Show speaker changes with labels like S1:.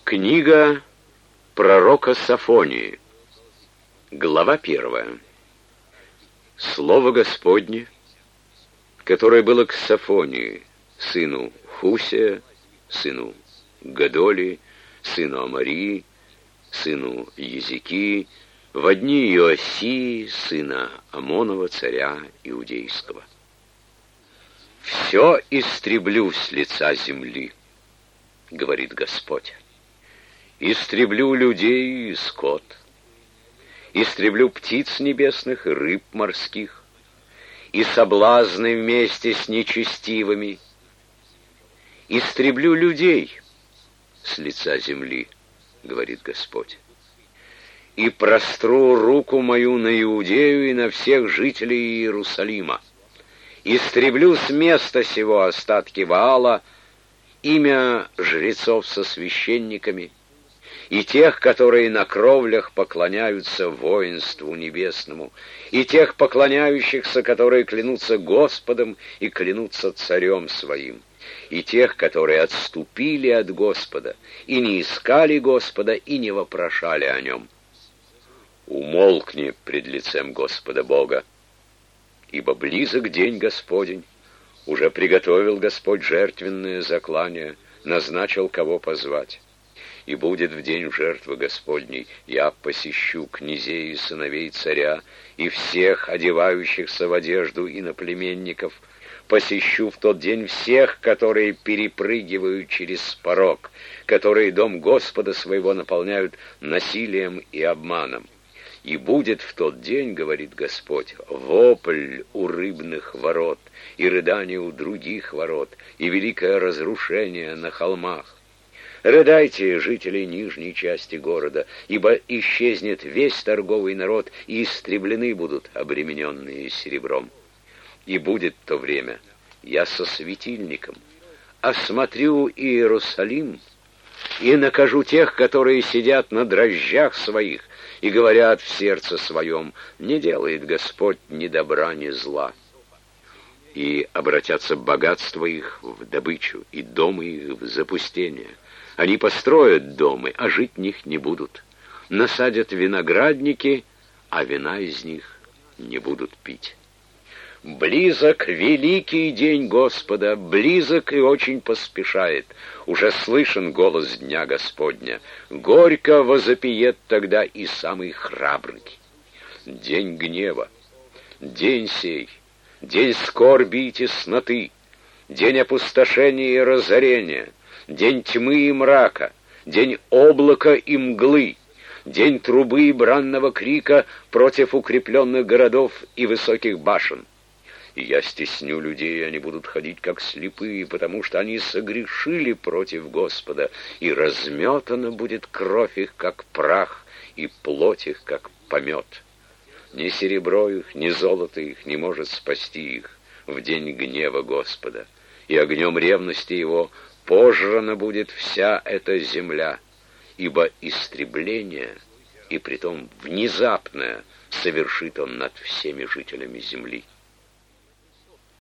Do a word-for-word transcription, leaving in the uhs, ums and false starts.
S1: Книга пророка Софонии, глава первая. Слово Господне, которое было к Софонии, сыну Хусия, сыну Гадоли, сыну Амарии, сыну Езекии, во дни Иосии, сына Амонова, царя Иудейского. «Все истреблю с лица земли, — говорит Господь. Истреблю людей и скот, истреблю птиц небесных и рыб морских, и соблазны вместе с нечестивыми. Истреблю людей с лица земли, — говорит Господь. И простру руку мою на Иудею и на всех жителей Иерусалима. Истреблю с места сего остатки Ваала, имя жрецов со священниками, и тех, которые на кровлях поклоняются воинству небесному, и тех поклоняющихся, которые клянутся Господом и клянутся царем своим, и тех, которые отступили от Господа, и не искали Господа, и не вопрошали о нем. Умолкни пред лицем Господа Бога, ибо близок день Господень, уже приготовил Господь жертвенное заклание, назначил, кого позвать. И будет в день жертвы Господней, я посещу князей и сыновей царя, и всех одевающихся в одежду иноплеменников, посещу в тот день всех, которые перепрыгивают через порог, которые дом Господа своего наполняют насилием и обманом. И будет в тот день, говорит Господь, вопль у рыбных ворот, и рыдание у других ворот, и великое разрушение на холмах. Рыдайте, жители нижней части города, ибо исчезнет весь торговый народ, и истреблены будут обремененные серебром. И будет то время, я со светильником осмотрю Иерусалим и накажу тех, которые сидят на дрожжах своих и говорят в сердце своем: не делает Господь ни добра, ни зла. И обратятся богатства их в добычу, и дома их в запустение. Они построят дома, а жить в них не будут. Насадят виноградники, а вина из них не будут пить. Близок великий день Господа, близок и очень поспешает. Уже слышен голос дня Господня. Горько возопиет тогда и самый храбрый. День гнева, день сей, день скорби и тесноты, день опустошения и разорения, день тьмы и мрака, день облака и мглы, день трубы и бранного крика против укрепленных городов и высоких башен. И я стесню людей, и они будут ходить как слепые, потому что они согрешили против Господа, и разметана будет кровь их, как прах, и плоть их, как помет. Ни серебро их, ни золото их не может спасти их в день гнева Господа, и огнем ревности его пожрана будет вся эта земля, ибо истребление, и притом внезапное, совершит он над всеми жителями земли.